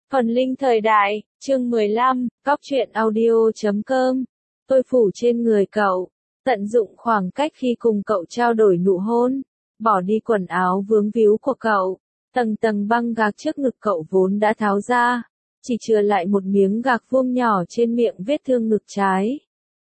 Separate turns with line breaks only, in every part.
Phần linh thời đại, chương 15, cóc truyện audio.com. Tôi phủ trên người cậu, tận dụng khoảng cách khi cùng cậu trao đổi nụ hôn, bỏ đi quần áo vướng víu của cậu, tầng tầng băng gạc trước ngực cậu vốn đã tháo ra, chỉ chừa lại một miếng gạc vuông nhỏ trên miệng vết thương ngực trái.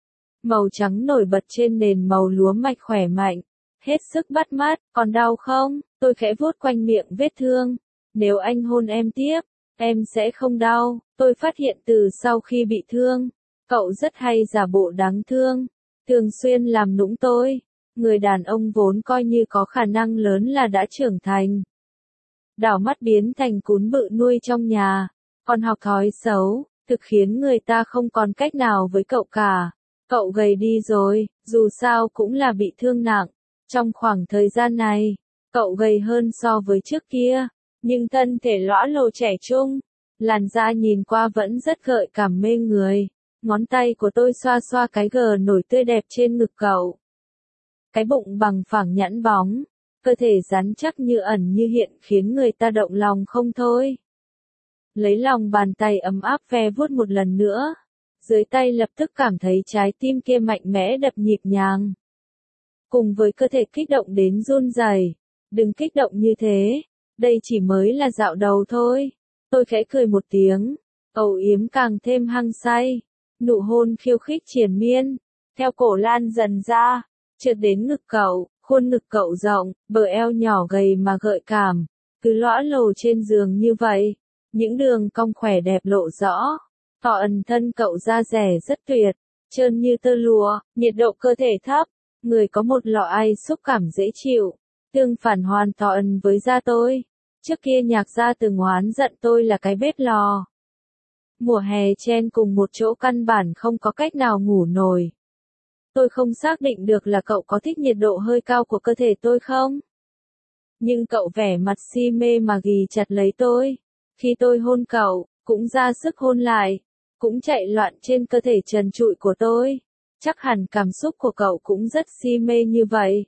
Màu trắng nổi bật trên nền màu lúa mạch khỏe mạnh, hết sức bắt mắt, còn đau không? Tôi khẽ vuốt quanh miệng vết thương. Nếu anh hôn em tiếp, em sẽ không đau. Tôi phát hiện từ sau khi bị thương, cậu rất hay giả bộ đáng thương, thường xuyên làm nũng tôi. Người đàn ông vốn coi như có khả năng lớn là đã trưởng thành, đảo mắt biến thành cún bự nuôi trong nhà, còn học thói xấu, thực khiến người ta không còn cách nào với cậu cả. Cậu gầy đi rồi, dù sao cũng là bị thương nặng. Trong khoảng thời gian này, cậu gầy hơn so với trước kia, nhưng thân thể lõa lồ trẻ trung, làn da nhìn qua vẫn rất gợi cảm mê người. Ngón tay của tôi xoa xoa cái gờ nổi tươi đẹp trên ngực cậu. Cái bụng bằng phẳng nhẵn bóng, cơ thể rắn chắc như ẩn như hiện khiến người ta động lòng không thôi. Lấy lòng bàn tay ấm áp ve vuốt một lần nữa, dưới tay lập tức cảm thấy trái tim kia mạnh mẽ đập nhịp nhàng, cùng với cơ thể kích động đến run rẩy. Đừng kích động như thế, đây chỉ mới là dạo đầu thôi. Tôi khẽ cười một tiếng, âu yếm càng thêm hăng say, nụ hôn khiêu khích triền miên, theo cổ lan dần ra, trượt đến ngực cậu, khuôn ngực cậu rộng, bờ eo nhỏ gầy mà gợi cảm, cứ lõa lồ trên giường như vậy, những đường cong khỏe đẹp lộ rõ, tỏ ẩn thân cậu da dẻ rất tuyệt, trơn như tơ lụa, nhiệt độ cơ thể thấp, người có một lọ ai xúc cảm dễ chịu, tương phản hoàn toàn với da tôi. Trước kia Nhạc gia từng oán giận tôi là cái bếp lò. Mùa hè chen cùng một chỗ căn bản không có cách nào ngủ nổi. Tôi không xác định được là cậu có thích nhiệt độ hơi cao của cơ thể tôi không? Nhưng cậu vẻ mặt si mê mà ghì chặt lấy tôi. Khi tôi hôn cậu, cũng ra sức hôn lại, cũng chạy loạn trên cơ thể trần trụi của tôi. Chắc hẳn cảm xúc của cậu cũng rất si mê như vậy.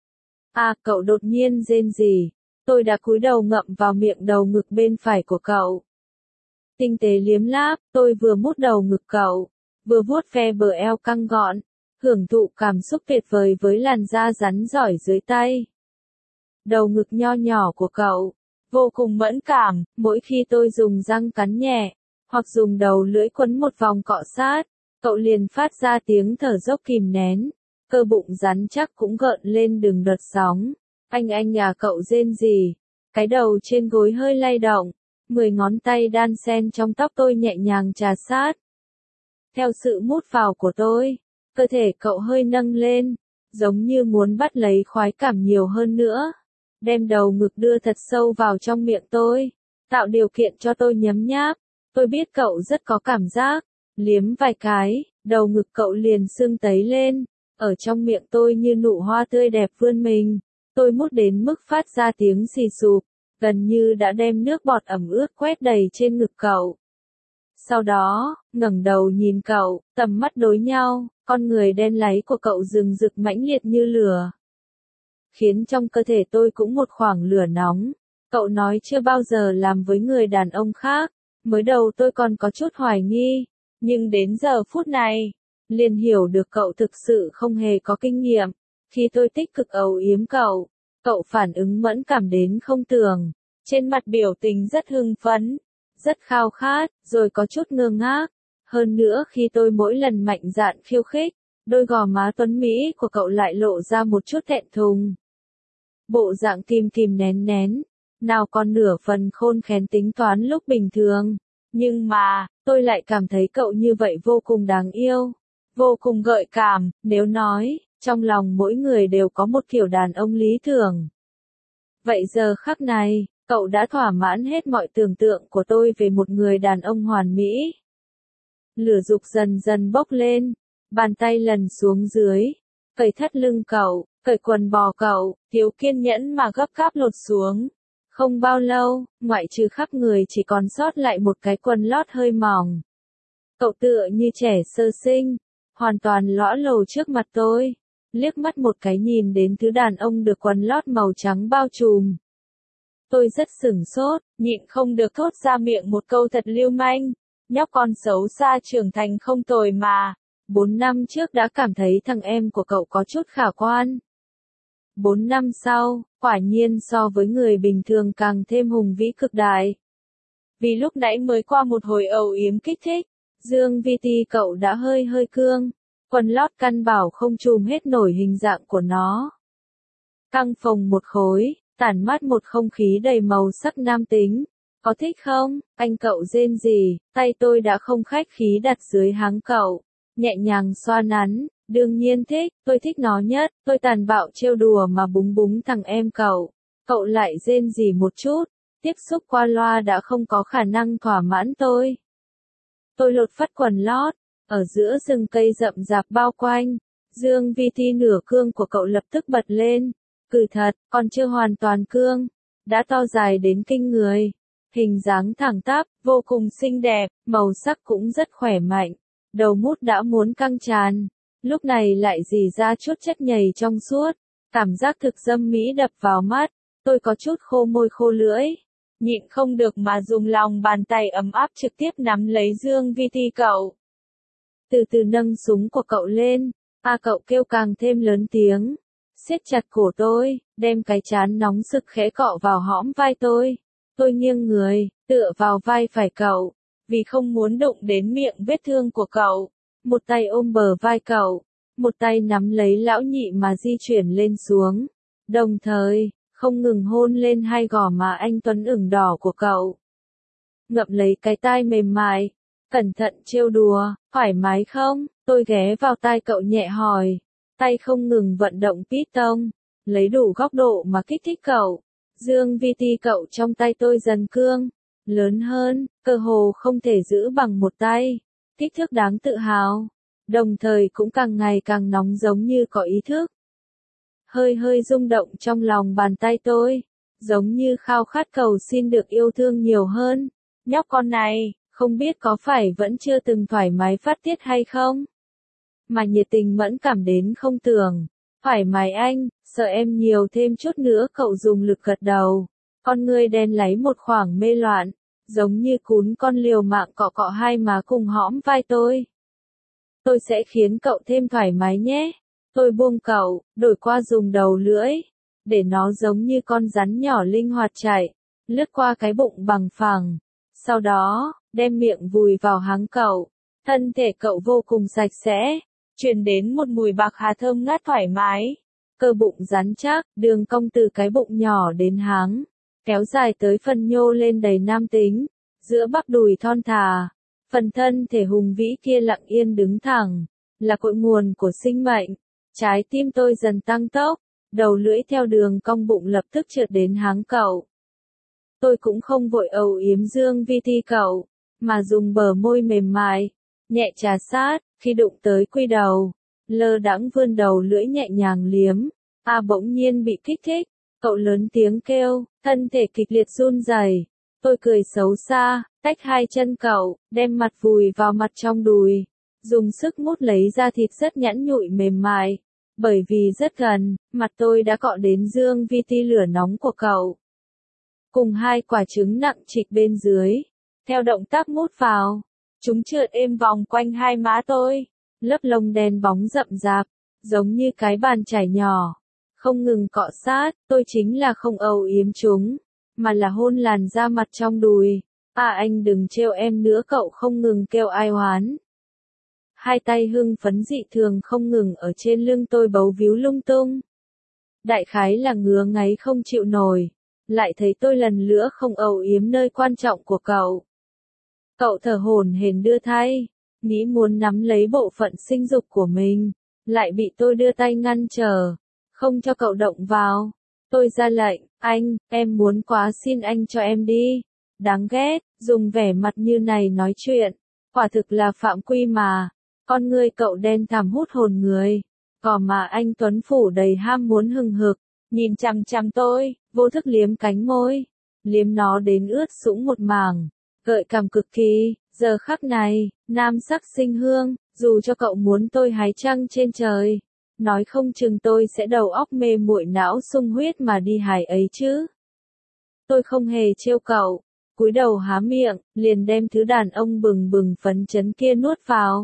À, cậu đột nhiên rên rỉ. Tôi đã cúi đầu ngậm vào miệng đầu ngực bên phải của cậu. Tinh tế liếm láp, tôi vừa mút đầu ngực cậu, vừa vuốt ve bờ eo căng gọn, hưởng thụ cảm xúc tuyệt vời với làn da rắn rỏi dưới tay. Đầu ngực nho nhỏ của cậu, vô cùng mẫn cảm, mỗi khi tôi dùng răng cắn nhẹ, hoặc dùng đầu lưỡi quấn một vòng cọ sát, cậu liền phát ra tiếng thở dốc kìm nén, cơ bụng rắn chắc cũng gợn lên từng đợt sóng. Anh à, cậu rên rỉ, cái đầu trên gối hơi lay động, 10 ngón tay đan xen trong tóc tôi nhẹ nhàng trà sát. Theo sự mút vào của tôi, cơ thể cậu hơi nâng lên, giống như muốn bắt lấy khoái cảm nhiều hơn nữa, đem đầu ngực đưa thật sâu vào trong miệng tôi, tạo điều kiện cho tôi nhấm nháp. Tôi biết cậu rất có cảm giác, liếm vài cái, đầu ngực cậu liền sưng tấy lên, ở trong miệng tôi như nụ hoa tươi đẹp vươn mình. Tôi mút đến mức phát ra tiếng xì xụp, gần như đã đem nước bọt ẩm ướt quét đầy trên ngực cậu. Sau đó, ngẩng đầu nhìn cậu, tầm mắt đối nhau, con người đen láy của cậu rừng rực mãnh liệt như lửa, khiến trong cơ thể tôi cũng một khoảng lửa nóng. Cậu nói chưa bao giờ làm với người đàn ông khác, mới đầu tôi còn có chút hoài nghi, nhưng đến giờ phút này, liền hiểu được cậu thực sự không hề có kinh nghiệm. Khi tôi tích cực âu yếm cậu, cậu phản ứng mẫn cảm đến không tưởng, trên mặt biểu tình rất hưng phấn, rất khao khát, rồi có chút ngơ ngác. Hơn nữa khi tôi mỗi lần mạnh dạn khiêu khích, đôi gò má tuấn mỹ của cậu lại lộ ra một chút thẹn thùng. Bộ dạng kìm kìm nén nén, nào còn nửa phần khôn khéo tính toán lúc bình thường. Nhưng mà, tôi lại cảm thấy cậu như vậy vô cùng đáng yêu, vô cùng gợi cảm. Nếu nói, trong lòng mỗi người đều có một kiểu đàn ông lý tưởng, vậy giờ khắc này, cậu đã thỏa mãn hết mọi tưởng tượng của tôi về một người đàn ông hoàn mỹ. Lửa dục dần dần bốc lên, bàn tay lần xuống dưới, cởi thắt lưng cậu, cởi quần bò cậu, thiếu kiên nhẫn mà gấp gáp lột xuống. Không bao lâu, ngoại trừ khắp người chỉ còn sót lại một cái quần lót hơi mỏng. Cậu tựa như trẻ sơ sinh, hoàn toàn lõa lồ trước mặt tôi, liếc mắt một cái nhìn đến thứ đàn ông được quần lót màu trắng bao trùm. Tôi rất sửng sốt, nhịn không được thốt ra miệng một câu thật lưu manh. Nhóc con xấu xa trưởng thành không tồi mà. 4 năm trước đã cảm thấy thằng em của cậu có chút khả quan. 4 năm sau, quả nhiên so với người bình thường càng thêm hùng vĩ cực đại. Vì lúc nãy mới qua một hồi ầu yếm kích thích, Dương VT cậu đã hơi hơi cương, quần lót căn bảo không trùm hết nổi hình dạng của nó. Căng phồng một khối, tản mát một không khí đầy màu sắc nam tính. Có thích không? Anh cậu rên rỉ, tay tôi đã không khách khí đặt dưới háng cậu, nhẹ nhàng xoa nắn. Đương nhiên thích, tôi thích nó nhất, tôi tàn bạo trêu đùa mà búng búng thằng em cậu. Cậu lại rên rỉ một chút, tiếp xúc qua loa đã không có khả năng thỏa mãn tôi. Tôi lột phất quần lót, ở giữa rừng cây rậm rạp bao quanh, Dương VT nửa cương của cậu lập tức bật lên. Cừ thật, còn chưa hoàn toàn cương, đã to dài đến kinh người. Hình dáng thẳng tắp, vô cùng xinh đẹp, màu sắc cũng rất khỏe mạnh. Đầu mút đã muốn căng tràn, lúc này lại rỉ ra chút chất nhầy trong suốt. Cảm giác thực dâm mỹ đập vào mắt, tôi có chút khô môi khô lưỡi. Nhịn không được mà dùng lòng bàn tay ấm áp trực tiếp nắm lấy Dương VT cậu. Từ từ nâng súng của cậu lên, cậu kêu càng thêm lớn tiếng. Siết chặt cổ tôi, đem cái trán nóng sực khẽ cọ vào hõm vai tôi. Tôi nghiêng người, tựa vào vai phải cậu, vì không muốn đụng đến miệng vết thương của cậu. Một tay ôm bờ vai cậu, một tay nắm lấy lão nhị mà di chuyển lên xuống. Đồng thời, không ngừng hôn lên hai gò má anh tuấn ửng đỏ của cậu. Ngậm lấy cái tai mềm mại, cẩn thận trêu đùa, thoải mái không? Tôi ghé vào tai cậu nhẹ hỏi. Tay không ngừng vận động piston, lấy đủ góc độ mà kích thích cậu. Dương VT cậu trong tay tôi dần cương, lớn hơn, cơ hồ không thể giữ bằng một tay. Kích thước đáng tự hào, đồng thời cũng càng ngày càng nóng giống như có ý thức. Hơi hơi rung động trong lòng bàn tay tôi, giống như khao khát cầu xin được yêu thương nhiều hơn. Nhóc con này, không biết có phải vẫn chưa từng thoải mái phát tiết hay không? Mà nhiệt tình mẫn cảm đến không tưởng. Thoải mái anh, sợ em nhiều thêm chút nữa cậu dùng lực gật đầu. Con ngươi đen láy một khoảng mê loạn, giống như cún con liều mạng cọ cọ hai má cùng hõm vai tôi. Tôi sẽ khiến cậu thêm thoải mái nhé. Tôi buông cậu, đổi qua dùng đầu lưỡi, để nó giống như con rắn nhỏ linh hoạt chạy, lướt qua cái bụng bằng phẳng. Sau đó, đem miệng vùi vào háng cậu. Thân thể cậu vô cùng sạch sẽ, truyền đến một mùi bạc hà thơm ngát thoải mái. Cơ bụng rắn chắc, đường cong từ cái bụng nhỏ đến háng, kéo dài tới phần nhô lên đầy nam tính, giữa bắp đùi thon thả. Phần thân thể hùng vĩ kia lặng yên đứng thẳng, là cội nguồn của sinh mệnh. Trái tim tôi dần tăng tốc, đầu lưỡi theo đường cong bụng lập tức trượt đến háng cậu. Tôi cũng không vội âu yếm Dương VT cậu, mà dùng bờ môi mềm mại, nhẹ trà sát, khi đụng tới quy đầu, lơ đãng vươn đầu lưỡi nhẹ nhàng liếm. Bỗng nhiên bị kích thích, cậu lớn tiếng kêu, thân thể kịch liệt run rẩy. Tôi cười xấu xa, tách hai chân cậu, đem mặt vùi vào mặt trong đùi, dùng sức mút lấy da thịt rất nhẵn nhụi mềm mại. Bởi vì rất gần, mặt tôi đã cọ đến Dương VT lửa nóng của cậu. Cùng hai quả trứng nặng trịch bên dưới, theo động tác mút vào, chúng trượt êm vòng quanh hai má tôi, lớp lông đen bóng rậm rạp, giống như cái bàn chải nhỏ, không ngừng cọ sát. Tôi chính là không âu yếm chúng, mà là hôn làn da mặt trong đùi. Anh đừng trêu em nữa, cậu không ngừng kêu ai oán. Hai tay hưng phấn dị thường không ngừng ở trên lưng tôi bấu víu lung tung. Đại khái là ngứa ngáy không chịu nổi, lại thấy tôi lần nữa không âu yếm nơi quan trọng của cậu. Cậu thở hổn hển đưa tay, nghĩ muốn nắm lấy bộ phận sinh dục của mình, lại bị tôi đưa tay ngăn trở, không cho cậu động vào. Tôi ra lệnh, em muốn quá xin anh cho em đi. Đáng ghét, dùng vẻ mặt như này nói chuyện, quả thực là phạm quy mà. Con ngươi cậu đen thẳm hút hồn người, cỏ mà anh tuấn phủ đầy ham muốn hừng hực, nhìn chằm chằm tôi, vô thức liếm cánh môi, liếm nó đến ướt sũng một mảng, gợi cảm cực kỳ. Giờ khắc này, nam sắc sinh hương, dù cho cậu muốn tôi hái trăng trên trời, nói không chừng tôi sẽ đầu óc mê muội não sung huyết mà đi hái ấy chứ. Tôi không hề trêu cậu, cúi đầu há miệng, liền đem thứ đàn ông bừng bừng phấn chấn kia nuốt vào.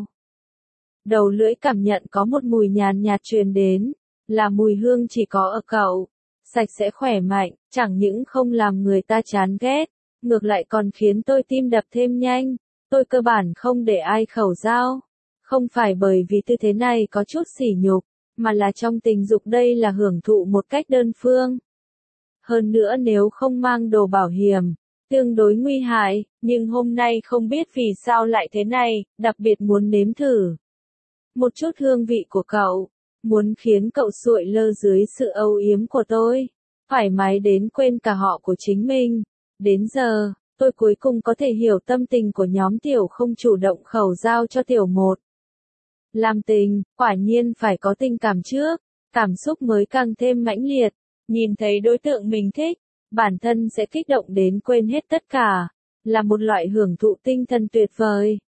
Đầu lưỡi cảm nhận có một mùi nhàn nhạt truyền đến, là mùi hương chỉ có ở cậu. Sạch sẽ khỏe mạnh, chẳng những không làm người ta chán ghét, ngược lại còn khiến tôi tim đập thêm nhanh. Tôi cơ bản không để ai khẩu giao. Không phải bởi vì tư thế này có chút sỉ nhục, mà là trong tình dục đây là hưởng thụ một cách đơn phương. Hơn nữa nếu không mang đồ bảo hiểm, tương đối nguy hại, nhưng hôm nay không biết vì sao lại thế này, đặc biệt muốn nếm thử một chút hương vị của cậu, muốn khiến cậu sụi lơ dưới sự âu yếm của tôi, thoải mái đến quên cả họ của chính mình. Đến giờ, tôi cuối cùng có thể hiểu tâm tình của nhóm tiểu không chủ động khẩu giao cho tiểu một. Làm tình, quả nhiên phải có tình cảm trước, cảm xúc mới càng thêm mãnh liệt, nhìn thấy đối tượng mình thích, bản thân sẽ kích động đến quên hết tất cả, là một loại hưởng thụ tinh thần tuyệt vời.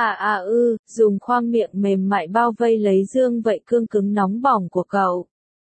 Dùng khoang miệng mềm mại bao vây lấy dương vậy cương cứng nóng bỏng của cậu.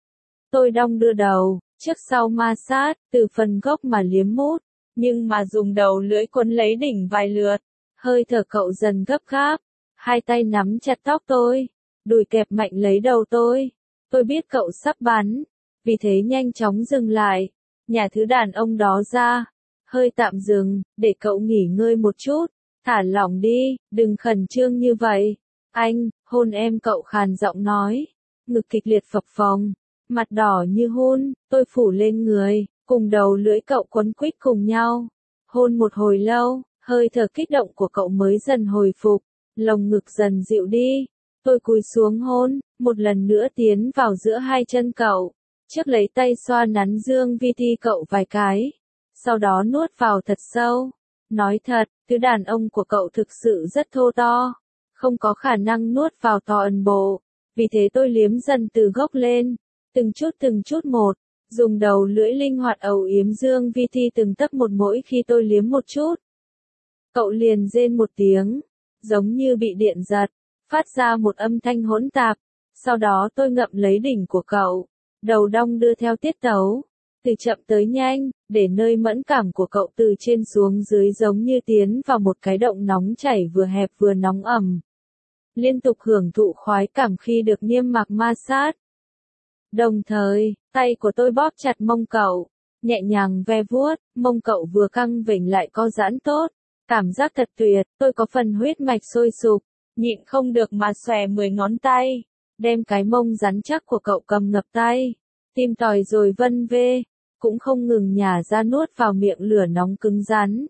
Tôi đong đưa đầu, trước sau ma sát, từ phần gốc mà liếm mút, nhưng mà dùng đầu lưỡi cuốn lấy đỉnh vài lượt, hơi thở cậu dần gấp gáp, hai tay nắm chặt tóc tôi, đùi kẹp mạnh lấy đầu tôi. Tôi biết cậu sắp bắn, vì thế nhanh chóng dừng lại, nhả thứ đàn ông đó ra, hơi tạm dừng, để cậu nghỉ ngơi một chút. Thả lỏng đi, đừng khẩn trương như vậy. Anh, hôn em, cậu khàn giọng nói. Ngực kịch liệt phập phồng, mặt đỏ như hun, tôi phủ lên người, cùng đầu lưỡi cậu quấn quýt cùng nhau. Hôn một hồi lâu, hơi thở kích động của cậu mới dần hồi phục, lồng ngực dần dịu đi. Tôi cúi xuống hôn, một lần nữa tiến vào giữa hai chân cậu, trước lấy tay xoa nắn dương vi ti cậu vài cái, sau đó nuốt vào thật sâu. Nói thật, thứ đàn ông của cậu thực sự rất thô to, không có khả năng nuốt vào toàn bộ, vì thế tôi liếm dần từ gốc lên, từng chút một, dùng đầu lưỡi linh hoạt âu yếm dương vi ti từng tấc một. Mỗi khi tôi liếm một chút, cậu liền rên một tiếng, giống như bị điện giật, phát ra một âm thanh hỗn tạp, sau đó tôi ngậm lấy đỉnh của cậu, đầu đong đưa theo tiết tấu. Từ chậm tới nhanh, để nơi mẫn cảm của cậu từ trên xuống dưới giống như tiến vào một cái động nóng chảy vừa hẹp vừa nóng ẩm. Liên tục hưởng thụ khoái cảm khi được niêm mạc ma sát. Đồng thời, tay của tôi bóp chặt mông cậu, nhẹ nhàng ve vuốt, mông cậu vừa căng vểnh lại co giãn tốt. Cảm giác thật tuyệt, tôi có phần huyết mạch sôi sục, nhịn không được mà xòe 10 ngón tay, đem cái mông rắn chắc của cậu cầm ngập tay, tìm tòi rồi vân vê. Cũng không ngừng nhả ra nuốt vào miệng lửa nóng cứng rắn.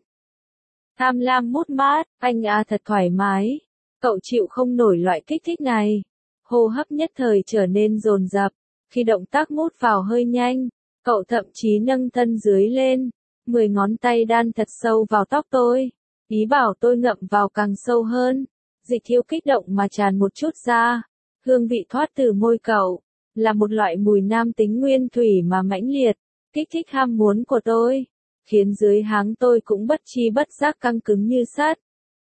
Tham lam mút mát, anh thật thoải mái. Cậu chịu không nổi loại kích thích này. Hô hấp nhất thời trở nên dồn dập. Khi động tác mút vào hơi nhanh, cậu thậm chí nâng thân dưới lên. 10 ngón tay đan thật sâu vào tóc tôi. Ý bảo tôi ngậm vào càng sâu hơn. Dịch thiếu kích động mà tràn một chút ra. Hương vị thoát từ môi cậu, là một loại mùi nam tính nguyên thủy mà mãnh liệt. Kích thích ham muốn của tôi, khiến dưới háng tôi cũng bất chi bất giác căng cứng như sắt.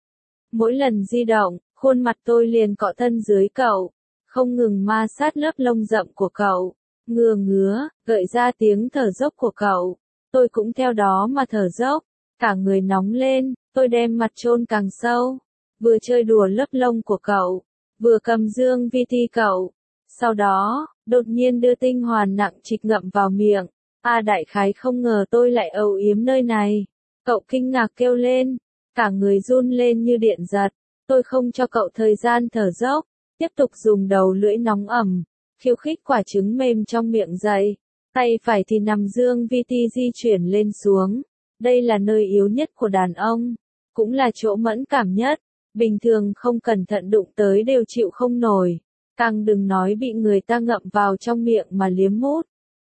Mỗi lần di động, khuôn mặt tôi liền cọ thân dưới cậu, không ngừng ma sát lớp lông rậm của cậu, ngứa, gợi ra tiếng thở dốc của cậu. Tôi cũng theo đó mà thở dốc, cả người nóng lên, tôi đem mặt chôn càng sâu, vừa chơi đùa lớp lông của cậu, vừa cầm dương vi ti cậu. Sau đó, đột nhiên đưa tinh hoàn nặng trịch ngậm vào miệng. Đại khái không ngờ tôi lại âu yếm nơi này. Cậu kinh ngạc kêu lên, cả người run lên như điện giật. Tôi không cho cậu thời gian thở dốc, tiếp tục dùng đầu lưỡi nóng ẩm, khiêu khích quả trứng mềm trong miệng dậy. Tay phải thì nằm dương vi ti di chuyển lên xuống. Đây là nơi yếu nhất của đàn ông, cũng là chỗ mẫn cảm nhất. Bình thường không cẩn thận đụng tới đều chịu không nổi, càng đừng nói bị người ta ngậm vào trong miệng mà liếm mút.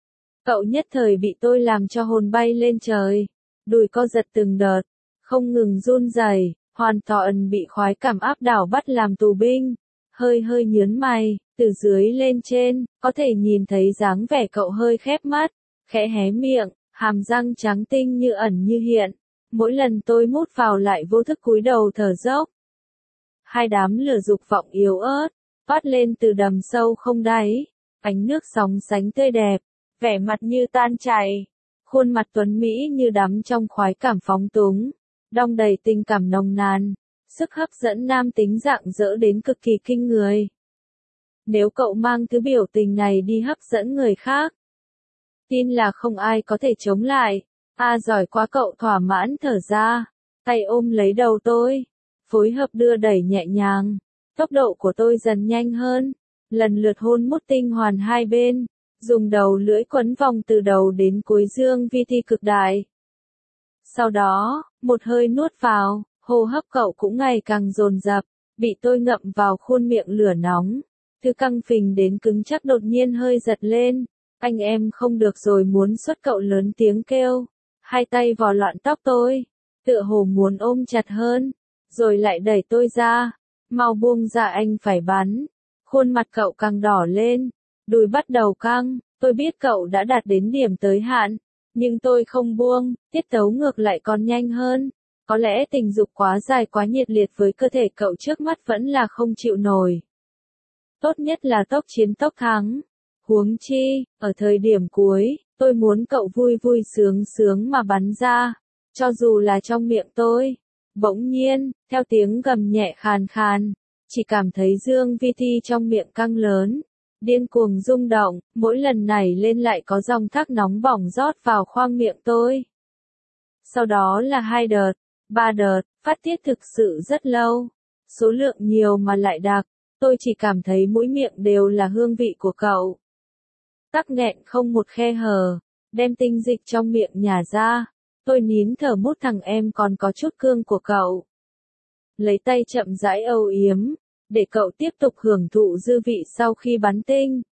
Cậu nhất thời bị tôi làm cho hồn bay lên trời, đùi co giật từng đợt, không ngừng run rẩy, hoàn toàn bị khoái cảm áp đảo bắt làm tù binh. Hơi nhớn mày, từ dưới lên trên, có thể nhìn thấy dáng vẻ cậu hơi khép mắt, khẽ hé miệng, hàm răng trắng tinh như ẩn như hiện. Mỗi lần tôi mút vào lại vô thức cúi đầu thở dốc. Hai đám lửa dục vọng yếu ớt, toát lên từ đầm sâu không đáy, ánh nước sóng sánh tươi đẹp, vẻ mặt như tan chảy, Khuôn mặt tuấn Mỹ như đắm trong khoái cảm phóng túng, đong đầy tình cảm nồng nàn, sức hấp dẫn nam tính rạng rỡ đến cực kỳ kinh người. Nếu cậu mang thứ biểu tình này đi hấp dẫn người khác, tin là không ai có thể chống lại. Giỏi quá, cậu thỏa mãn thở ra, tay ôm lấy đầu tôi, phối hợp đưa đẩy nhẹ nhàng. Tốc độ của tôi dần nhanh hơn, lần lượt hôn mút tinh hoàn hai bên, dùng đầu lưỡi quấn vòng từ đầu đến cuối dương vi ti cực đại. Sau đó, một hơi nuốt vào, hô hấp cậu cũng ngày càng dồn dập, bị tôi ngậm vào khuôn miệng lửa nóng. Thứ căng phình đến cứng chắc đột nhiên hơi giật lên, anh em không được rồi, muốn xuất cậu lớn tiếng kêu, hai tay vò loạn tóc tôi, tựa hồ muốn ôm chặt hơn, rồi lại đẩy tôi ra, mau buông ra anh phải bắn. Khuôn mặt cậu càng đỏ lên, đùi bắt đầu căng, tôi biết cậu đã đạt đến điểm tới hạn, nhưng tôi không buông, tiết tấu ngược lại còn nhanh hơn. Có lẽ tình dục quá dài quá nhiệt liệt với cơ thể cậu trước mắt vẫn là không chịu nổi. Tốt nhất là tốc chiến tốc thắng. Huống chi, ở thời điểm cuối, tôi muốn cậu vui vui sướng sướng mà bắn ra, cho dù là trong miệng tôi. Bỗng nhiên, theo tiếng gầm nhẹ khàn khàn, chỉ cảm thấy dương vi ti trong miệng căng lớn, điên cuồng rung động, mỗi lần nảy lên lại có dòng thác nóng bỏng rót vào khoang miệng tôi. Sau đó là 2 đợt, 3 đợt, phát tiết thực sự rất lâu, số lượng nhiều mà lại đặc, tôi chỉ cảm thấy mũi miệng đều là hương vị của cậu. Tắc nghẹn không một khe hở, đem tinh dịch trong miệng nhả ra, tôi nín thở mút thằng em còn có chút cương của cậu. Lấy tay chậm rãi âu yếm, để cậu tiếp tục hưởng thụ dư vị sau khi bắn tinh.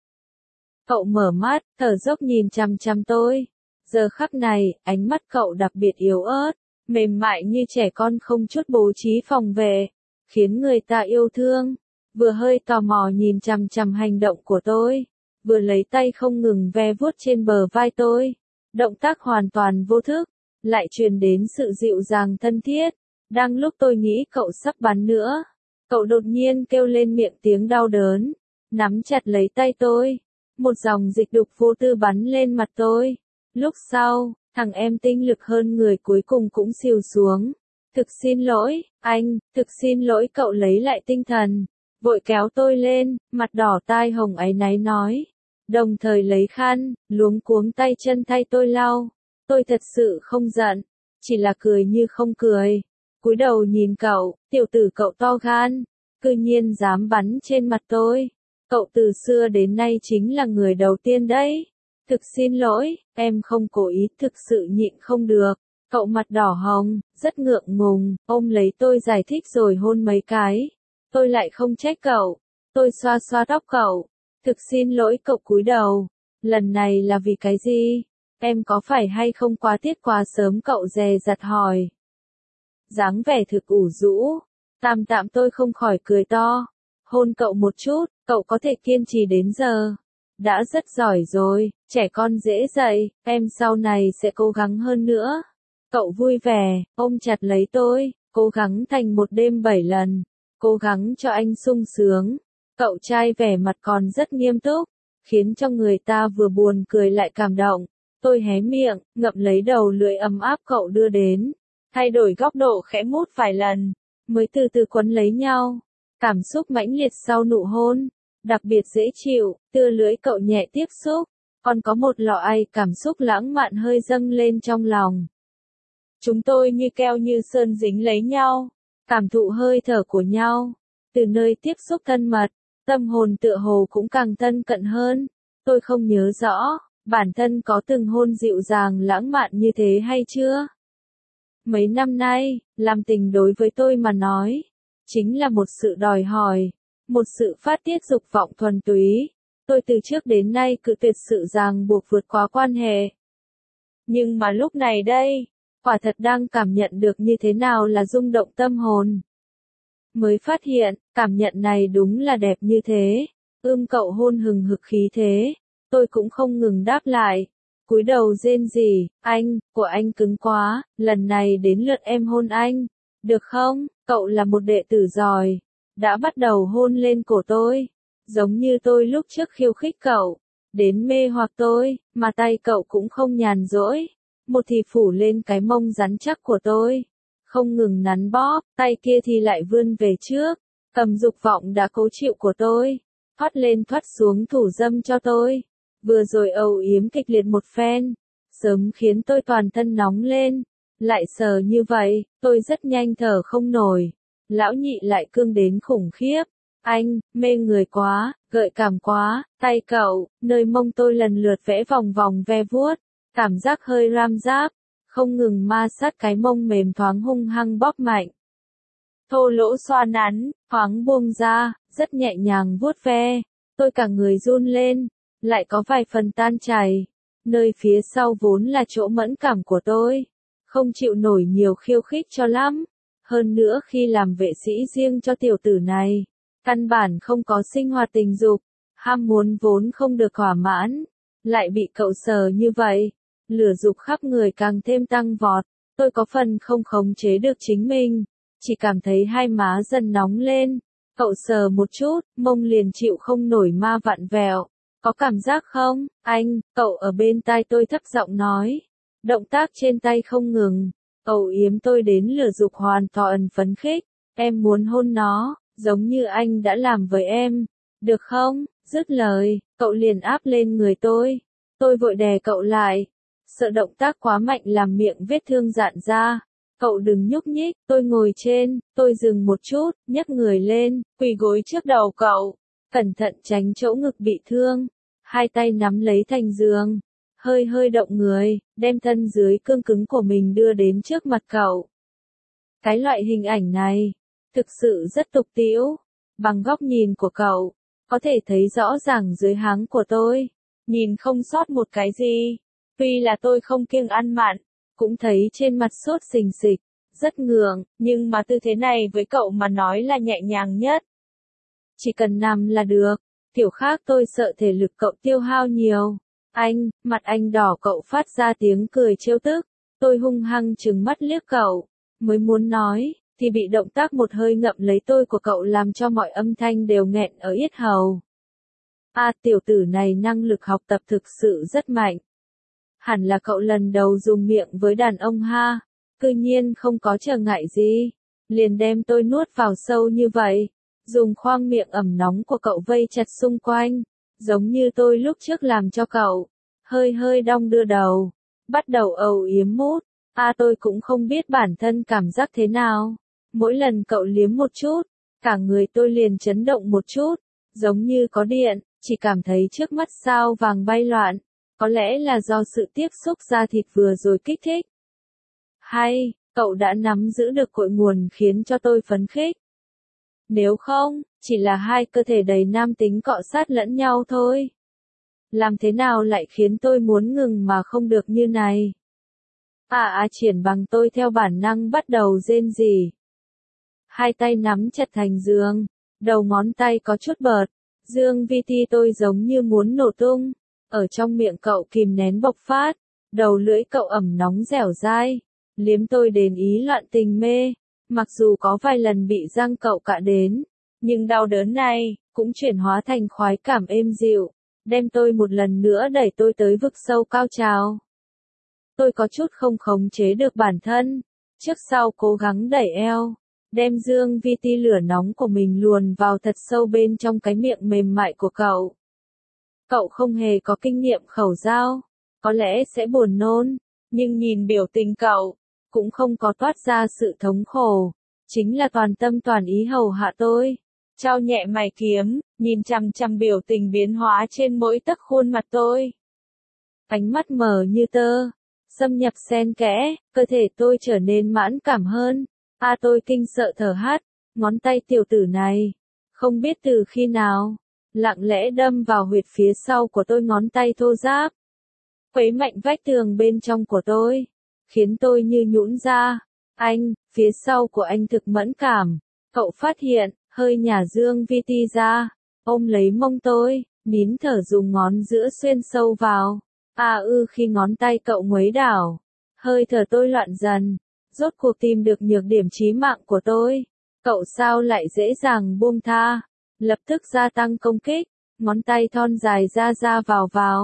Cậu mở mắt, thở dốc nhìn chằm chằm tôi. Giờ khắc này, ánh mắt cậu đặc biệt yếu ớt, mềm mại như trẻ con không chút bố trí phòng vệ, khiến người ta yêu thương. Vừa hơi tò mò nhìn chằm chằm hành động của tôi, vừa lấy tay không ngừng ve vuốt trên bờ vai tôi. Động tác hoàn toàn vô thức, lại truyền đến sự dịu dàng thân thiết. Đang lúc tôi nghĩ cậu sắp bắn nữa, cậu đột nhiên kêu lên miệng tiếng đau đớn, nắm chặt lấy tay tôi. Một dòng dịch đục vô tư bắn lên mặt tôi. Lúc sau, thằng em tinh lực hơn người cuối cùng cũng xìu xuống. Thực xin lỗi, anh, thực xin lỗi, cậu lấy lại tinh thần, vội kéo tôi lên, mặt đỏ tai hồng áy náy nói. Đồng thời lấy khăn, luống cuống tay chân thay tôi lau. Tôi thật sự không giận, chỉ là cười như không cười. Cúi đầu nhìn cậu, tiểu tử cậu to gan, cư nhiên dám bắn trên mặt tôi. Cậu từ xưa đến nay chính là người đầu tiên đấy. Thực xin lỗi, em không cố ý, thực sự nhịn không được. Cậu mặt đỏ hồng, rất ngượng ngùng, ôm lấy tôi giải thích rồi hôn mấy cái. Tôi lại không trách cậu. Tôi xoa xoa tóc cậu. Thực xin lỗi, cậu cúi đầu. Lần này là vì cái gì? Em có phải hay không quá tiết quá sớm, cậu dè dặt hỏi. Dáng vẻ thực ủ rũ. Tạm tạm tôi không khỏi cười to. Hôn cậu một chút, cậu có thể kiên trì đến giờ. Đã rất giỏi rồi, trẻ con dễ dạy, em sau này sẽ cố gắng hơn nữa. Cậu vui vẻ, ôm chặt lấy tôi, cố gắng thành một đêm 7 lần, cố gắng cho anh sung sướng. Cậu trai vẻ mặt còn rất nghiêm túc, khiến cho người ta vừa buồn cười lại cảm động. Tôi hé miệng, ngậm lấy đầu lưỡi ấm áp cậu đưa đến, thay đổi góc độ khẽ mút vài lần, mới từ từ quấn lấy nhau. Cảm xúc mãnh liệt sau nụ hôn, đặc biệt dễ chịu, tưa lưỡi cậu nhẹ tiếp xúc, còn có một lọ ai cảm xúc lãng mạn hơi dâng lên trong lòng. Chúng tôi như keo như sơn dính lấy nhau, cảm thụ hơi thở của nhau, từ nơi tiếp xúc thân mật, tâm hồn tựa hồ cũng càng thân cận hơn. Tôi không nhớ rõ, bản thân có từng hôn dịu dàng lãng mạn như thế hay chưa? Mấy năm nay, làm tình đối với tôi mà nói, chính là một sự đòi hỏi, một sự phát tiết dục vọng thuần túy. Tôi từ trước đến nay cự tuyệt sự ràng buộc vượt quá quan hệ. Nhưng mà lúc này đây, quả thật đang cảm nhận được như thế nào là rung động tâm hồn. Mới phát hiện, cảm nhận này đúng là đẹp như thế. Cậu hôn hừng hực khí thế. Tôi cũng không ngừng đáp lại. Cúi đầu rên rỉ, anh, của anh cứng quá, lần này đến lượt em hôn anh. Được không? Cậu là một đệ tử giỏi. Đã bắt đầu hôn lên cổ tôi. Giống như tôi lúc trước khiêu khích cậu. Đến mê hoặc tôi, mà tay cậu cũng không nhàn rỗi. một thì phủ lên cái mông rắn chắc của tôi, không ngừng nắn bóp, tay kia thì lại vươn về trước, cầm dục vọng đã cố chịu của tôi, thoát lên thoát xuống thủ dâm cho tôi, vừa rồi âu yếm kịch liệt một phen, sớm khiến tôi toàn thân nóng lên, lại sờ như vậy, tôi rất nhanh thở không nổi, lão nhị lại cương đến khủng khiếp, anh, mê người quá, gợi cảm quá, tay cậu, nơi mông tôi lần lượt vẽ vòng vòng ve vuốt, cảm giác hơi ram giáp, không ngừng ma sát cái mông mềm thoáng hung hăng bóp mạnh. Thô lỗ xoa nắn, thoáng buông ra, rất nhẹ nhàng vuốt ve, tôi cả người run lên, lại có vài phần tan chảy, nơi phía sau vốn là chỗ mẫn cảm của tôi, không chịu nổi nhiều khiêu khích cho lắm, hơn nữa khi làm vệ sĩ riêng cho tiểu tử này, căn bản không có sinh hoạt tình dục, ham muốn vốn không được thỏa mãn, lại bị cậu sờ như vậy, lửa dục khắp người càng thêm tăng vọt, tôi có phần không khống chế được chính mình, chỉ cảm thấy hai má dần nóng lên, cậu sờ một chút, mông liền chịu không nổi ma vặn vẹo, có cảm giác không, anh, cậu ở bên tai tôi thấp giọng nói, động tác trên tay không ngừng, âu yếm tôi đến lửa dục hoàn toàn phấn khích, em muốn hôn nó, giống như anh đã làm với em, được không, dứt lời, cậu liền áp lên người tôi vội đè cậu lại, sợ động tác quá mạnh làm miệng vết thương rạn ra. Cậu đừng nhúc nhích, tôi ngồi trên, tôi dừng một chút, nhấc người lên, quỳ gối trước đầu cậu, cẩn thận tránh chỗ ngực bị thương, hai tay nắm lấy thành giường, hơi hơi động người, đem thân dưới cương cứng của mình đưa đến trước mặt cậu. Cái loại hình ảnh này, thực sự rất tục tĩu, bằng góc nhìn của cậu, có thể thấy rõ ràng dưới háng của tôi, nhìn không sót một cái gì, tuy là tôi không kiêng ăn mặn. Cũng thấy trên mặt sốt sình sịch, rất ngượng, nhưng mà tư thế này với cậu mà nói là nhẹ nhàng nhất. Chỉ cần nằm là được, kiểu khác tôi sợ thể lực cậu tiêu hao nhiều. Anh, mặt anh đỏ cậu phát ra tiếng cười trêu tức, tôi hung hăng trừng mắt liếc cậu, mới muốn nói, thì bị động tác một hơi ngậm lấy tôi của cậu làm cho mọi âm thanh đều nghẹn ở yết hầu. Tiểu tử này năng lực học tập thực sự rất mạnh. Hẳn là cậu lần đầu dùng miệng với đàn ông ha, cư nhiên không có trở ngại gì, liền đem tôi nuốt vào sâu như vậy, dùng khoang miệng ẩm nóng của cậu vây chặt xung quanh, giống như tôi lúc trước làm cho cậu, hơi hơi đong đưa đầu, bắt đầu âu yếm mút, tôi cũng không biết bản thân cảm giác thế nào, mỗi lần cậu liếm một chút, cả người tôi liền chấn động một chút, giống như có điện, chỉ cảm thấy trước mắt sao vàng bay loạn. Có lẽ là do sự tiếp xúc da thịt vừa rồi kích thích. Hay, cậu đã nắm giữ được cội nguồn khiến cho tôi phấn khích. Nếu không, chỉ là hai cơ thể đầy nam tính cọ sát lẫn nhau thôi. Làm thế nào lại khiến tôi muốn ngừng mà không được như này? Triển bằng tôi theo bản năng bắt đầu rên rỉ. Hai tay nắm chặt thành giường, đầu ngón tay có chút bợt, dương vi ti tôi giống như muốn nổ tung. Ở trong miệng cậu kìm nén bộc phát, đầu lưỡi cậu ẩm nóng dẻo dai, liếm tôi đến ý loạn tình mê, mặc dù có vài lần bị răng cậu cạ đến, nhưng đau đớn này, cũng chuyển hóa thành khoái cảm êm dịu, đem tôi một lần nữa đẩy tôi tới vực sâu cao trào. Tôi có chút không khống chế được bản thân, trước sau cố gắng đẩy eo, đem dương vi ti lửa nóng của mình luồn vào thật sâu bên trong cái miệng mềm mại của cậu. Cậu không hề có kinh nghiệm khẩu giao, có lẽ sẽ buồn nôn, nhưng nhìn biểu tình cậu, cũng không có toát ra sự thống khổ, chính là toàn tâm toàn ý hầu hạ tôi. Trao nhẹ mày kiếm, nhìn chằm chằm biểu tình biến hóa trên mỗi tấc khuôn mặt tôi. Ánh mắt mờ như tơ, xâm nhập xen kẽ, cơ thể tôi trở nên mãn cảm hơn. Tôi kinh sợ thở hắt, ngón tay tiểu tử này, không biết từ khi nào, lặng lẽ đâm vào huyệt phía sau của tôi, ngón tay thô ráp, quấy mạnh vách tường bên trong của tôi, khiến tôi như nhũn ra. Anh, phía sau của anh thực mẫn cảm, cậu phát hiện, hơi nhả dương vi ti ra, ôm lấy mông tôi, nín thở dùng ngón giữa xuyên sâu vào. Khi ngón tay cậu nguấy đảo, hơi thở tôi loạn dần, rốt cuộc tìm được nhược điểm chí mạng của tôi. Cậu sao lại dễ dàng buông tha, lập tức gia tăng công kích, ngón tay thon dài ra vào.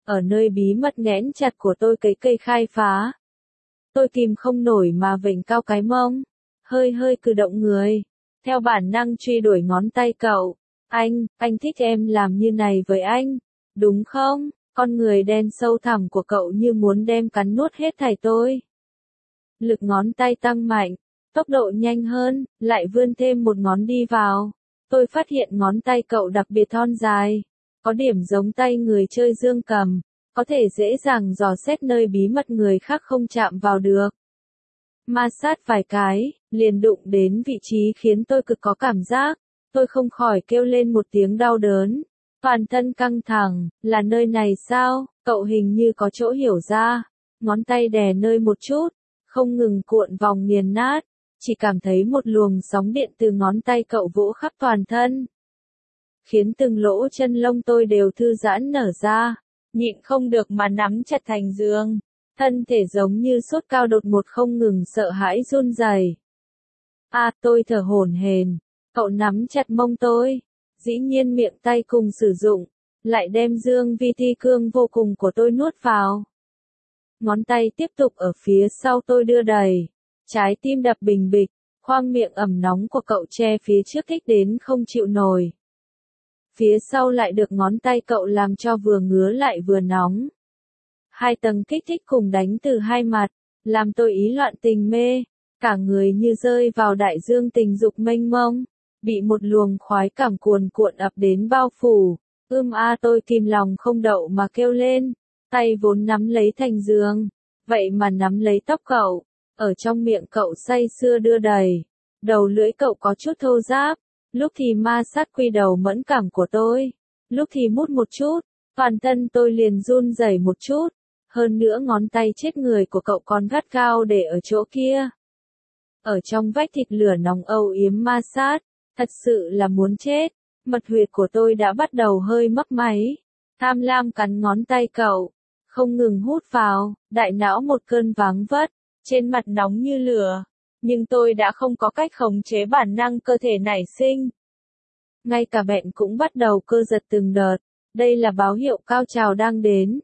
ở nơi bí mật nghẽn chặt của tôi cái cây khai phá. Tôi kìm không nổi mà vểnh cao cái mông, hơi hơi cử động người, theo bản năng truy đuổi ngón tay cậu. Anh thích em làm như này với anh, đúng không? Con người đen sâu thẳm của cậu như muốn đem cắn nuốt hết thảy tôi. Lực ngón tay tăng mạnh, tốc độ nhanh hơn, lại vươn thêm một ngón đi vào. Tôi phát hiện ngón tay cậu đặc biệt thon dài, có điểm giống tay người chơi dương cầm, có thể dễ dàng dò xét nơi bí mật người khác không chạm vào được. Ma sát vài cái, liền đụng đến vị trí khiến tôi cực có cảm giác, tôi không khỏi kêu lên một tiếng đau đớn. Toàn thân căng thẳng, là nơi này sao? Cậu hình như có chỗ hiểu ra, ngón tay đè nơi một chút, không ngừng cuộn vòng nghiền nát, chỉ cảm thấy một luồng sóng điện từ ngón tay cậu vỗ khắp toàn thân, khiến từng lỗ chân lông tôi đều thư giãn nở ra, nhịn không được mà nắm chặt thành giường, thân thể giống như sốt cao đột ngột không ngừng sợ hãi run rẩy. Tôi thở hổn hển, cậu nắm chặt mông tôi, dĩ nhiên miệng tay cùng sử dụng, lại đem dương vi thi cương vô cùng của tôi nuốt vào. Ngón tay tiếp tục ở phía sau tôi đưa đẩy, trái tim đập bình bịch, khoang miệng ẩm nóng của cậu che phía trước kích đến không chịu nổi. Phía sau lại được ngón tay cậu làm cho vừa ngứa lại vừa nóng. Hai tầng kích thích cùng đánh từ hai mặt, làm tôi ý loạn tình mê, cả người như rơi vào đại dương tình dục mênh mông, bị một luồng khoái cảm cuồn cuộn ập đến bao phủ. Tôi kìm lòng không đậu mà kêu lên, tay vốn nắm lấy thành giường, vậy mà nắm lấy tóc cậu, ở trong miệng cậu say sưa đưa đẩy, đầu lưỡi cậu có chút thô ráp, lúc thì ma sát quy đầu mẫn cảm của tôi, lúc thì mút một chút, toàn thân tôi liền run rẩy một chút, hơn nữa ngón tay chết người của cậu còn gắt gao để ở chỗ kia. Ở trong vách thịt lửa nóng âu yếm ma sát, thật sự là muốn chết, mật huyệt của tôi đã bắt đầu hơi mấp máy, tham lam cắn ngón tay cậu, không ngừng hút vào, đại não một cơn váng vất, trên mặt nóng như lửa, nhưng tôi đã không có cách khống chế bản năng cơ thể nảy sinh. Ngay cả bẹn cũng bắt đầu cơ giật từng đợt, đây là báo hiệu cao trào đang đến.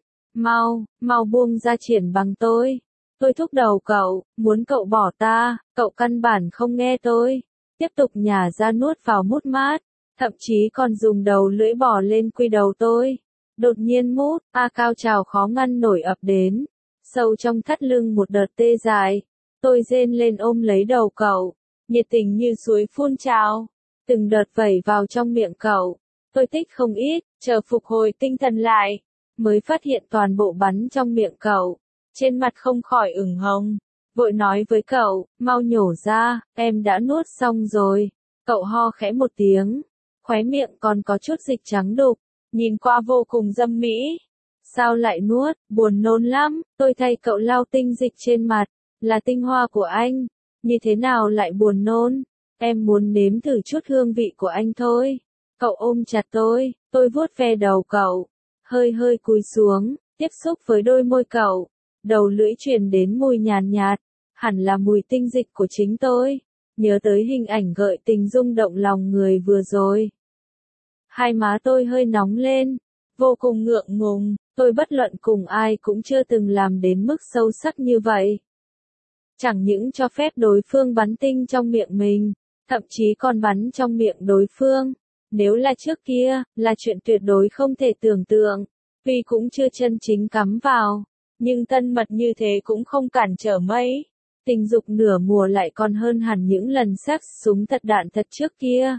Mau buông ra triển bằng tôi. Tôi thúc đầu cậu, muốn cậu bỏ ta, cậu căn bản không nghe tôi. Tiếp tục nhả ra nuốt vào mút mát, thậm chí còn dùng đầu lưỡi bò lên quy đầu tôi. Đột nhiên mút, cao trào khó ngăn nổi ập đến. Sâu trong thắt lưng một đợt tê dại. Tôi rên lên ôm lấy đầu cậu, nhiệt tình như suối phun trào. Từng đợt vẩy vào trong miệng cậu. Tôi thích không ít, chờ phục hồi tinh thần lại, mới phát hiện toàn bộ bắn trong miệng cậu. Trên mặt không khỏi ửng hồng, vội nói với cậu, mau nhổ ra, em đã nuốt xong rồi. Cậu ho khẽ một tiếng, khóe miệng còn có chút dịch trắng đục, nhìn qua vô cùng dâm mỹ. Sao lại nuốt, buồn nôn lắm, tôi thay cậu lau tinh dịch trên mặt, là tinh hoa của anh, như thế nào lại buồn nôn, em muốn nếm thử chút hương vị của anh thôi. Cậu ôm chặt tôi vuốt ve đầu cậu, hơi hơi cúi xuống, tiếp xúc với đôi môi cậu, đầu lưỡi truyền đến mùi nhàn nhạt, hẳn là mùi tinh dịch của chính tôi, nhớ tới hình ảnh gợi tình rung động lòng người vừa rồi. Hai má tôi hơi nóng lên, vô cùng ngượng ngùng, tôi bất luận cùng ai cũng chưa từng làm đến mức sâu sắc như vậy. Chẳng những cho phép đối phương bắn tinh trong miệng mình, thậm chí còn bắn trong miệng đối phương. Nếu là trước kia, là chuyện tuyệt đối không thể tưởng tượng. Tuy cũng chưa chân chính cắm vào, nhưng thân mật như thế cũng không cản trở mấy. Tình dục nửa mùa lại còn hơn hẳn những lần sex súng thật đạn thật trước kia.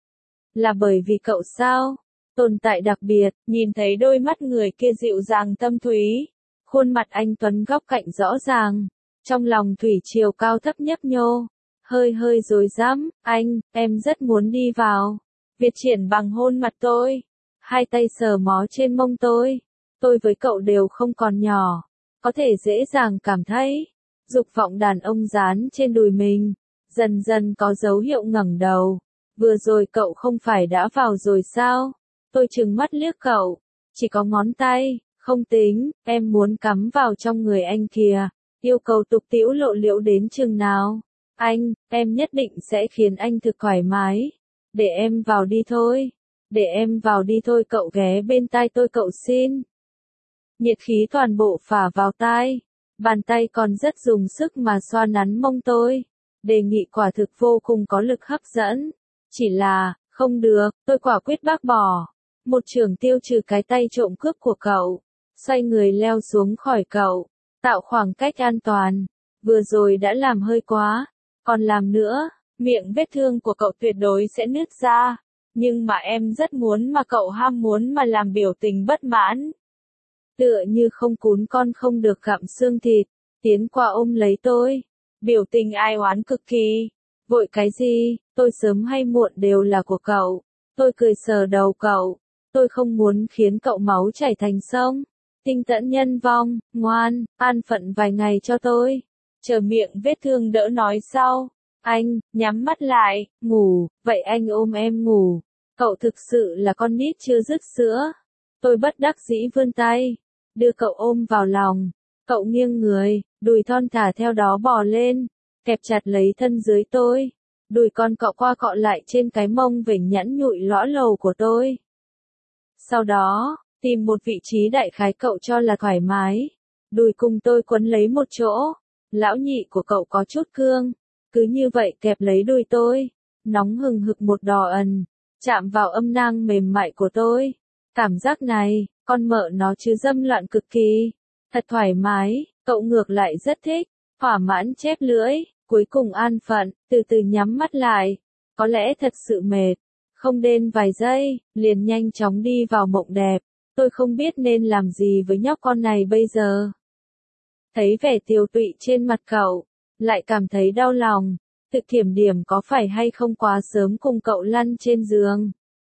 Là bởi vì cậu sao? Tồn tại đặc biệt, nhìn thấy đôi mắt người kia dịu dàng thâm thúy. Khuôn mặt anh tuấn góc cạnh rõ ràng. Trong lòng thủy triều cao thấp nhấp nhô. Hơi hơi rối rắm, em rất muốn đi vào. Việt triển bằng hôn mặt tôi. Hai tay sờ mó trên mông tôi. Tôi với cậu đều không còn nhỏ. Có thể dễ dàng cảm thấy. Dục vọng đàn ông dán trên đùi mình. Dần dần có dấu hiệu ngẩng đầu. Vừa rồi cậu không phải đã vào rồi sao? Tôi trừng mắt liếc cậu. Chỉ có ngón tay, không tính, em muốn cắm vào trong người anh kìa. Yêu cầu tục tĩu lộ liễu đến chừng nào? Em nhất định sẽ khiến anh thực thoải mái. Để em vào đi thôi. Để em vào đi thôi, cậu ghé bên tai tôi cậu xin. nhiệt khí toàn bộ phả vào tai. Bàn tay còn rất dùng sức mà xoa nắn mông tôi. Đề nghị quả thực vô cùng có lực hấp dẫn. Chỉ là, không được, tôi quả quyết bác bỏ. Một chưởng tiêu trừ cái tay trộm cướp của cậu. Xoay người leo xuống khỏi cậu, tạo khoảng cách an toàn. Vừa rồi đã làm hơi quá, còn làm nữa, miệng vết thương của cậu tuyệt đối sẽ nứt ra. Nhưng mà em rất muốn mà cậu ham muốn mà làm biểu tình bất mãn. Tựa như không cún con không được gặm xương thịt, tiến qua ôm lấy tôi. Biểu tình ai oán cực kỳ. Vội cái gì, tôi sớm hay muộn đều là của cậu. Tôi cười sờ đầu cậu. Tôi không muốn khiến cậu máu chảy thành sông. Tinh tẫn nhân vong, ngoan, an phận vài ngày cho tôi. Chờ miệng vết thương đỡ nói sau. Anh, nhắm mắt lại, ngủ, vậy anh ôm em ngủ. Cậu thực sự là con nít chưa dứt sữa. Tôi bất đắc dĩ vươn tay, đưa cậu ôm vào lòng. Cậu nghiêng người, đùi thon thả theo đó bò lên, kẹp chặt lấy thân dưới tôi. Đùi con cọ qua cọ lại trên cái mông vểnh nhẵn nhụi lõa lồ của tôi. Sau đó, tìm một vị trí đại khái cậu cho là thoải mái. Đùi cùng tôi quấn lấy một chỗ. Lão nhị của cậu có chút cương. Cứ như vậy kẹp lấy đùi tôi. Nóng hừng hực một đò ẩn. Chạm vào âm nang mềm mại của tôi. Cảm giác này, con mợ nó chứ dâm loạn cực kỳ. Thật thoải mái, cậu ngược lại rất thích. Thỏa mãn chép lưỡi, cuối cùng an phận, từ từ nhắm mắt lại. Có lẽ thật sự mệt. Không đến vài giây, liền nhanh chóng đi vào mộng đẹp. Tôi không biết nên làm gì với nhóc con này bây giờ. Thấy vẻ tiều tụy trên mặt cậu, lại cảm thấy đau lòng. Tự kiểm điểm có phải hay không quá sớm cùng cậu lăn trên giường.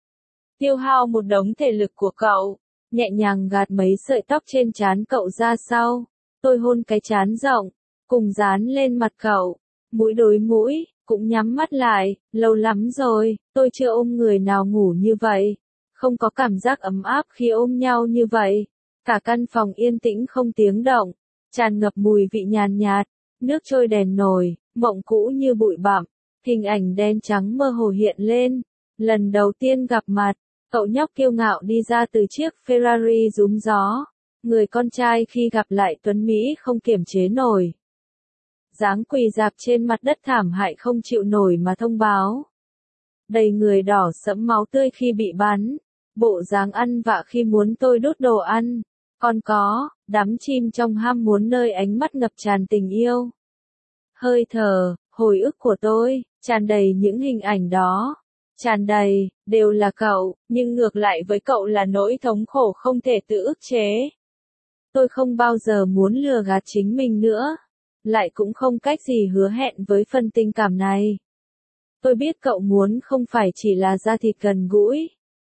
Tiêu hao một đống thể lực của cậu, nhẹ nhàng gạt mấy sợi tóc trên trán cậu ra sau. Tôi hôn cái trán rộng, cùng dán lên mặt cậu, mũi đối mũi, cũng nhắm mắt lại. Lâu lắm rồi, tôi chưa ôm người nào ngủ như vậy. Không có cảm giác ấm áp khi ôm nhau như vậy. Cả căn phòng yên tĩnh không tiếng động, tràn ngập mùi vị nhàn nhạt, nước trôi đèn nổi, mộng cũ như bụi bặm, hình ảnh đen trắng mơ hồ hiện lên. Lần đầu tiên gặp mặt, cậu nhóc kiêu ngạo đi ra từ chiếc Ferrari rúm gió. Người con trai khi gặp lại tuấn Mỹ không kiềm chế nổi. Dáng quỳ rạp trên mặt đất thảm hại không chịu nổi mà thông báo. Đầy người đỏ sẫm máu tươi khi bị bắn. Bộ dáng ăn vạ khi muốn tôi đút đồ ăn. Còn có, đắm chim trong ham muốn nơi ánh mắt ngập tràn tình yêu. Hơi thở, hồi ức của tôi, tràn đầy những hình ảnh đó. Tràn đầy, đều là cậu, nhưng ngược lại với cậu là nỗi thống khổ không thể tự ức chế. Tôi không bao giờ muốn lừa gạt chính mình nữa. Lại cũng không cách gì hứa hẹn với phần tình cảm này. Tôi biết cậu muốn không phải chỉ là da thịt gần gũi.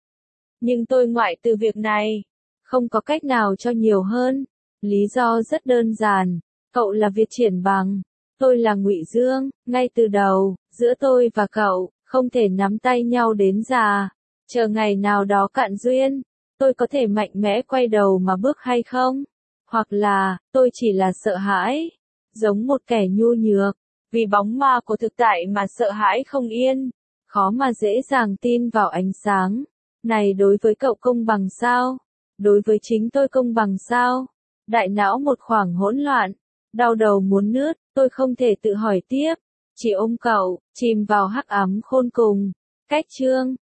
Nhưng tôi ngoại từ việc này. Không có cách nào cho nhiều hơn. Lý do rất đơn giản. Cậu là Việt Triển Bằng. Tôi là Ngụy Dương. Ngay từ đầu, giữa tôi và cậu, không thể nắm tay nhau đến già. Chờ ngày nào đó cạn duyên, tôi có thể mạnh mẽ quay đầu mà bước hay không? Hoặc là, tôi chỉ là sợ hãi. Giống một kẻ nhu nhược. Vì bóng ma của thực tại mà sợ hãi không yên. Khó mà dễ dàng tin vào ánh sáng. Này đối với cậu công bằng sao? Đối với chính tôi công bằng sao? Đại não một khoảng hỗn loạn. Đau đầu muốn nứt, tôi không thể tự hỏi tiếp. Chỉ ôm cậu, chìm vào hắc ám khôn cùng. Cách chương